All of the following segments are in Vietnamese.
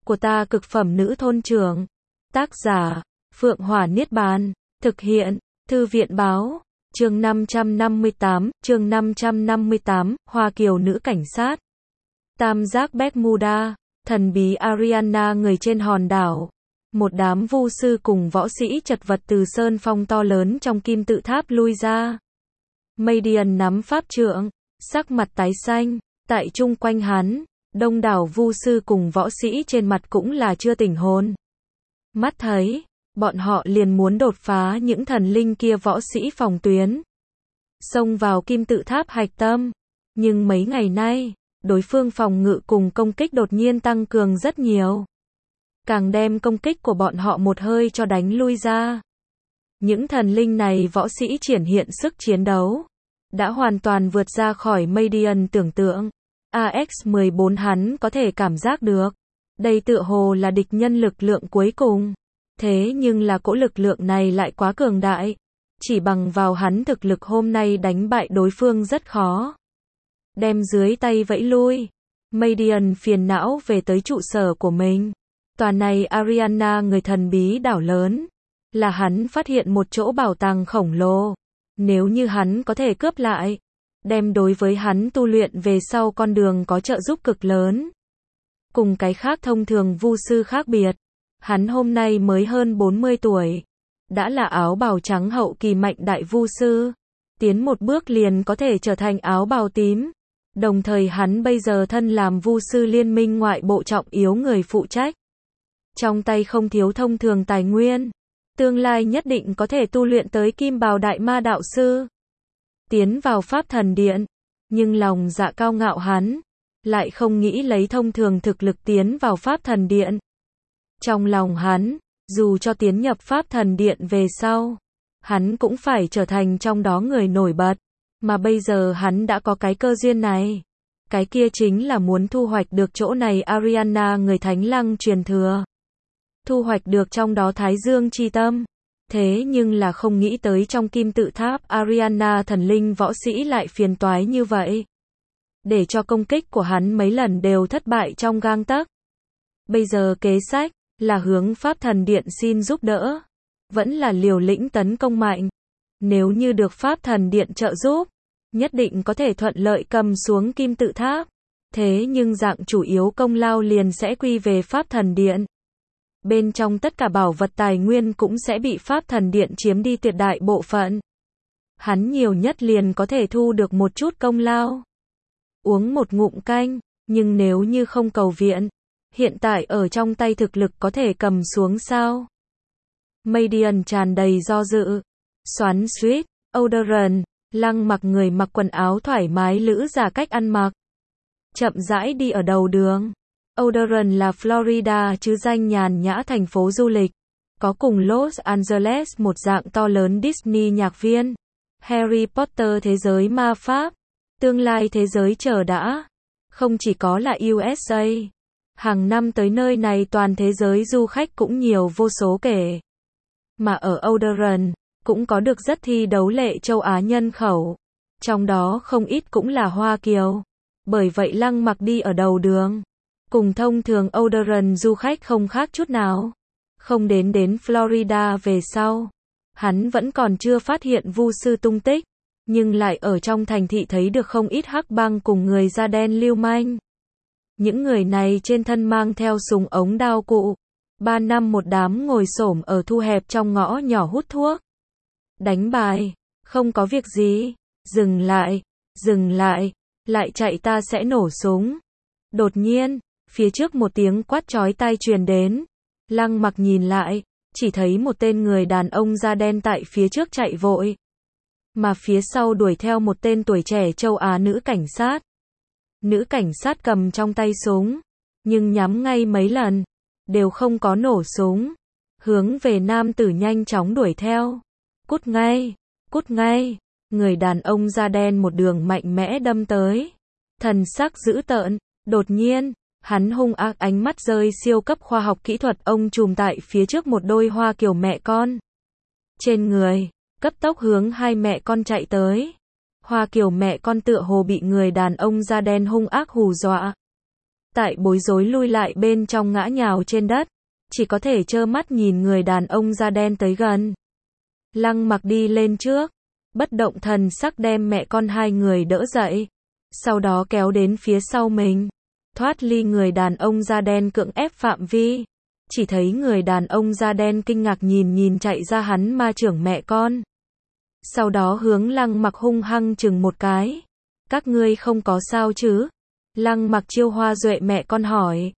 của ta cực phẩm nữ thôn trưởng. Tác giả, Phượng Hỏa Niết Bàn. Thực hiện, Thư viện Báo. Chương 558, Hoa Kiều nữ cảnh sát. Tam giác Bermuda, thần bí Ariana người trên hòn đảo. Một đám vu sư cùng võ sĩ chật vật từ sơn phong to lớn trong kim tự tháp lui ra. Madian nắm pháp trượng, sắc mặt tái xanh, tại chung quanh hắn, đông đảo vu sư cùng võ sĩ trên mặt cũng là chưa tỉnh hồn. Mắt thấy, bọn họ liền muốn đột phá những thần linh kia võ sĩ phòng tuyến. Xông vào kim tự tháp hạch tâm. Nhưng mấy ngày nay, đối phương phòng ngự cùng công kích đột nhiên tăng cường rất nhiều. Càng đem công kích của bọn họ một hơi cho đánh lui ra. Những thần linh này võ sĩ triển hiện sức chiến đấu. Đã hoàn toàn vượt ra khỏi Madian tưởng tượng. AX-14 hắn có thể cảm giác được. Đây tựa hồ là địch nhân lực lượng cuối cùng. Thế nhưng là cỗ lực lượng này lại quá cường đại. Chỉ bằng vào hắn thực lực hôm nay đánh bại đối phương rất khó. Đem dưới tay vẫy lui. Madian phiền não về tới trụ sở của mình. Tòa này Ariana người thần bí đảo lớn. Là hắn phát hiện một chỗ bảo tàng khổng lồ. Nếu như hắn có thể cướp lại. Đem đối với hắn tu luyện về sau con đường có trợ giúp cực lớn. Cùng cái khác thông thường vu sư khác biệt. Hắn hôm nay mới hơn 40 tuổi. Đã là áo bào trắng hậu kỳ mạnh đại vu sư. Tiến một bước liền có thể trở thành áo bào tím. Đồng thời hắn bây giờ thân làm vu sư liên minh ngoại bộ trọng yếu người phụ trách. Trong tay không thiếu thông thường tài nguyên. Tương lai nhất định có thể tu luyện tới kim bào đại ma đạo sư. Tiến vào pháp thần điện. Nhưng lòng dạ cao ngạo hắn. Lại không nghĩ lấy thông thường thực lực tiến vào pháp thần điện. Trong lòng hắn, dù cho tiến nhập pháp thần điện về sau, hắn cũng phải trở thành trong đó người nổi bật. Mà bây giờ hắn đã có cái cơ duyên này. Cái kia chính là muốn thu hoạch được chỗ này Ariana người thánh lăng truyền thừa. Thu hoạch được trong đó Thái Dương chi tâm. Thế nhưng là không nghĩ tới trong kim tự tháp Ariana thần linh võ sĩ lại phiền toái như vậy. Để cho công kích của hắn mấy lần đều thất bại trong gang tấc. Bây giờ kế sách là hướng pháp thần điện xin giúp đỡ. Vẫn là liều lĩnh tấn công mạnh. Nếu như được pháp thần điện trợ giúp, nhất định có thể thuận lợi cầm xuống kim tự tháp. Thế nhưng dạng chủ yếu công lao liền sẽ quy về pháp thần điện. Bên trong tất cả bảo vật tài nguyên cũng sẽ bị pháp thần điện chiếm đi tuyệt đại bộ phận. Hắn nhiều nhất liền có thể thu được một chút công lao. Uống một ngụm canh, nhưng nếu như không cầu viện, hiện tại ở trong tay thực lực có thể cầm xuống sao? Madian tràn đầy do dự. Xoắn xuýt, Auderen, lăng mặc người mặc quần áo thoải mái lữ giả cách ăn mặc. Chậm rãi đi ở đầu đường. Auderen là Florida chứ danh nhàn nhã thành phố du lịch. Có cùng Los Angeles một dạng to lớn Disney nhạc viên. Harry Potter thế giới ma pháp. Tương lai thế giới chờ đã. Không chỉ có là USA. Hàng năm tới nơi này toàn thế giới du khách cũng nhiều vô số kể. Mà ở Auderen, cũng có được rất thi đấu lệ châu Á nhân khẩu. Trong đó không ít cũng là Hoa Kiều. Bởi vậy lăng mặc đi ở đầu đường. Cùng thông thường Auderen du khách không khác chút nào. Không đến Florida về sau. Hắn vẫn còn chưa phát hiện vu sư tung tích. Nhưng lại ở trong thành thị thấy được không ít hắc bang cùng người da đen lưu manh. Những người này trên thân mang theo súng ống đao cụ. 3 năm một đám ngồi xổm ở thu hẹp trong ngõ nhỏ hút thuốc. Đánh bài, không có việc gì. Dừng lại, lại chạy ta sẽ nổ súng. Đột nhiên, phía trước một tiếng quát chói tai truyền đến. Lăng mặc nhìn lại, chỉ thấy một tên người đàn ông da đen tại phía trước chạy vội. Mà phía sau đuổi theo một tên tuổi trẻ châu Á nữ cảnh sát. Nữ cảnh sát cầm trong tay súng, nhưng nhắm ngay mấy lần, đều không có nổ súng. Hướng về nam tử nhanh chóng đuổi theo. Cút ngay, người đàn ông da đen một đường mạnh mẽ đâm tới. Thần sắc dữ tợn, đột nhiên, hắn hung ác ánh mắt rơi siêu cấp khoa học kỹ thuật ông trùm tại phía trước một đôi Hoa Kiều mẹ con. Trên người, cấp tốc hướng hai mẹ con chạy tới. Hoa Kiều mẹ con tựa hồ bị người đàn ông da đen hung ác hù dọa. tại bối rối lui lại bên trong ngã nhào trên đất, chỉ có thể trơ mắt nhìn người đàn ông da đen tới gần. Lăng Mặc đi lên trước, bất động thần sắc đem mẹ con hai người đỡ dậy, sau đó kéo đến phía sau mình, thoát ly người đàn ông da đen cưỡng ép phạm vi. Chỉ thấy người đàn ông da đen kinh ngạc nhìn chạy ra hắn ma trưởng mẹ con. Sau đó hướng Lăng Mặc hung hăng chừng một cái. Các ngươi không có sao chứ? Lăng Mặc chiêu hoa duệ mẹ con hỏi.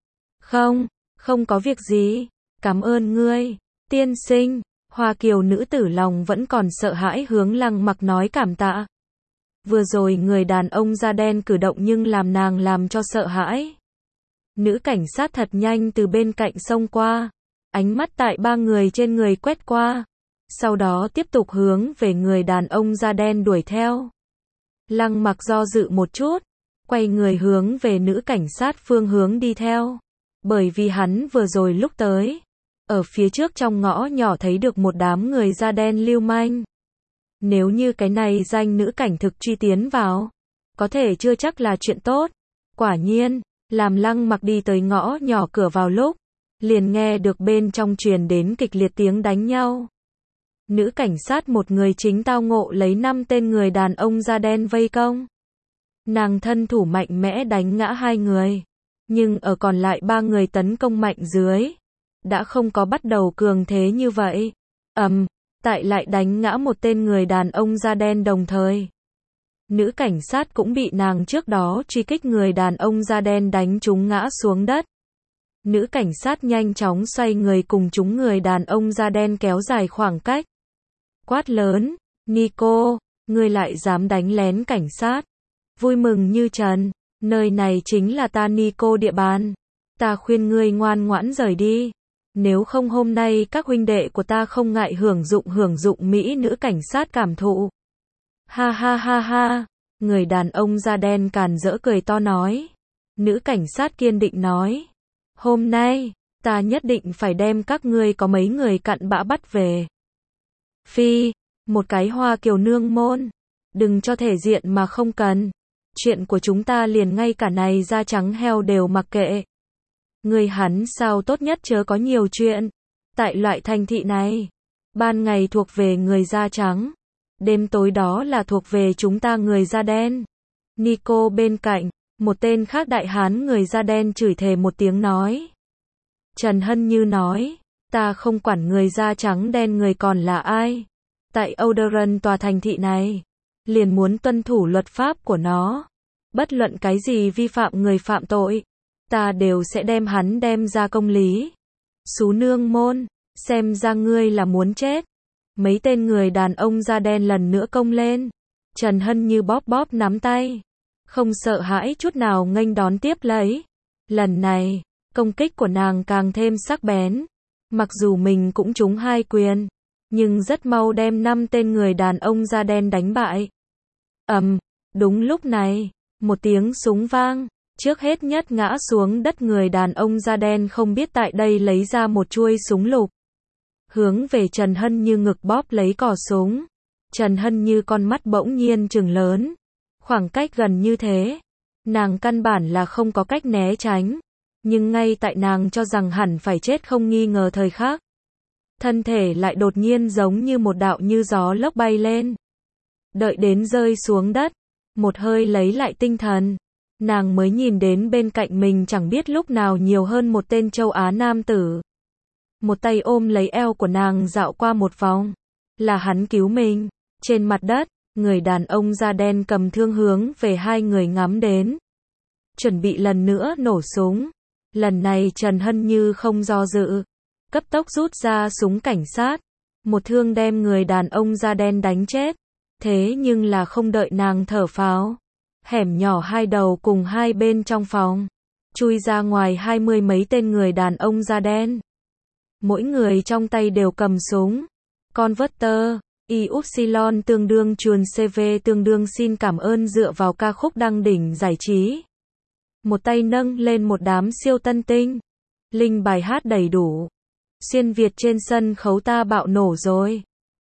Không có việc gì. Cảm ơn ngươi, tiên sinh. Hoa kiều nữ tử lòng vẫn còn sợ hãi hướng Lăng Mặc nói cảm tạ. Vừa rồi người đàn ông da đen cử động nhưng làm nàng làm cho sợ hãi. Nữ cảnh sát thật nhanh từ bên cạnh xông qua, ánh mắt tại ba người trên người quét qua, sau đó tiếp tục hướng về người đàn ông da đen đuổi theo. Lăng Mặc do dự một chút, quay người hướng về nữ cảnh sát phương hướng đi theo, bởi vì hắn vừa rồi lúc tới, ở phía trước trong ngõ nhỏ thấy được một đám người da đen lưu manh. Nếu như cái này danh nữ cảnh thực truy tiến vào, có thể chưa chắc là chuyện tốt. Quả nhiên, làm Lăng Mặc đi tới ngõ nhỏ cửa vào lúc, liền nghe được bên trong truyền đến kịch liệt tiếng đánh nhau. Nữ cảnh sát một người chính tao ngộ lấy 5 tên người đàn ông da đen vây công. Nàng thân thủ mạnh mẽ đánh ngã 2 người, nhưng ở còn lại 3 người tấn công mạnh dưới, đã không có bắt đầu cường thế như vậy. Tại lại đánh ngã một tên người đàn ông da đen đồng thời. Nữ cảnh sát cũng bị nàng trước đó truy kích người đàn ông da đen đánh trúng ngã xuống đất. Nữ cảnh sát nhanh chóng xoay người cùng chúng người đàn ông da đen kéo dài khoảng cách. Quát lớn, Nico, ngươi lại dám đánh lén cảnh sát. Vui mừng như trần, nơi này chính là ta Nico địa bàn. Ta khuyên ngươi ngoan ngoãn rời đi. Nếu không hôm nay các huynh đệ của ta không ngại hưởng dụng mỹ nữ cảnh sát cảm thụ. Ha ha ha ha, người đàn ông da đen càn rỡ cười to nói. Nữ cảnh sát kiên định nói. Hôm nay, ta nhất định phải đem các ngươi có mấy người cặn bã bắt về. Phi, một cái Hoa Kiều nương môn. Đừng cho thể diện mà không cần. Chuyện của chúng ta liền ngay cả này da trắng heo đều mặc kệ. Người hắn sao tốt nhất chớ có nhiều chuyện. Tại loại thành thị này, ban ngày thuộc về người da trắng, đêm tối đó là thuộc về chúng ta người da đen. Nico bên cạnh, một tên khác đại hán người da đen chửi thề một tiếng nói. Trần Hân Như nói, ta không quản người da trắng đen người còn là ai. Tại Oderon tòa thành thị này, liền muốn tuân thủ luật pháp của nó. Bất luận cái gì vi phạm người phạm tội, ta đều sẽ đem hắn đem ra công lý. Xú nương môn, xem ra ngươi là muốn chết. Mấy tên người đàn ông da đen lần nữa công lên. Trần Hân Như bóp nắm tay, không sợ hãi chút nào nghênh đón tiếp lấy. Lần này, công kích của nàng càng thêm sắc bén. Mặc dù mình cũng trúng 2 quyền, nhưng rất mau đem 5 tên người đàn ông da đen đánh bại. Đúng lúc này, một tiếng súng vang. Trước hết nhất ngã xuống đất người đàn ông da đen không biết tại đây lấy ra một chuôi súng lục. Hướng về Trần Hân Như ngực bóp lấy cò súng. Trần Hân Như con mắt bỗng nhiên trừng lớn. Khoảng cách gần như thế, nàng căn bản là không có cách né tránh. Nhưng ngay tại nàng cho rằng hẳn phải chết không nghi ngờ thời khắc, thân thể lại đột nhiên giống như một đạo như gió lốc bay lên. Đợi đến rơi xuống đất, một hơi lấy lại tinh thần, nàng mới nhìn đến bên cạnh mình chẳng biết lúc nào nhiều hơn một tên châu Á nam tử. Một tay ôm lấy eo của nàng dạo qua một vòng. Là hắn cứu mình. Trên mặt đất, người đàn ông da đen cầm thương hướng về 2 người ngắm đến. Chuẩn bị lần nữa nổ súng. Lần này Trần Hân Như không do dự. Cấp tốc rút ra súng cảnh sát. Một thương đem người đàn ông da đen đánh chết. Thế nhưng là không đợi nàng thở phào. Hẻm nhỏ 2 đầu cùng 2 bên trong phòng. Chui ra ngoài 20 mấy tên người đàn ông da đen. Mỗi người trong tay đều cầm súng. Converter, Y-Upsilon tương đương chuồn CV tương đương xin cảm ơn dựa vào ca khúc đăng đỉnh giải trí. Một tay nâng lên một đám siêu tân tinh. Linh bài hát đầy đủ. Xuyên Việt trên sân khấu ta bạo nổ rồi.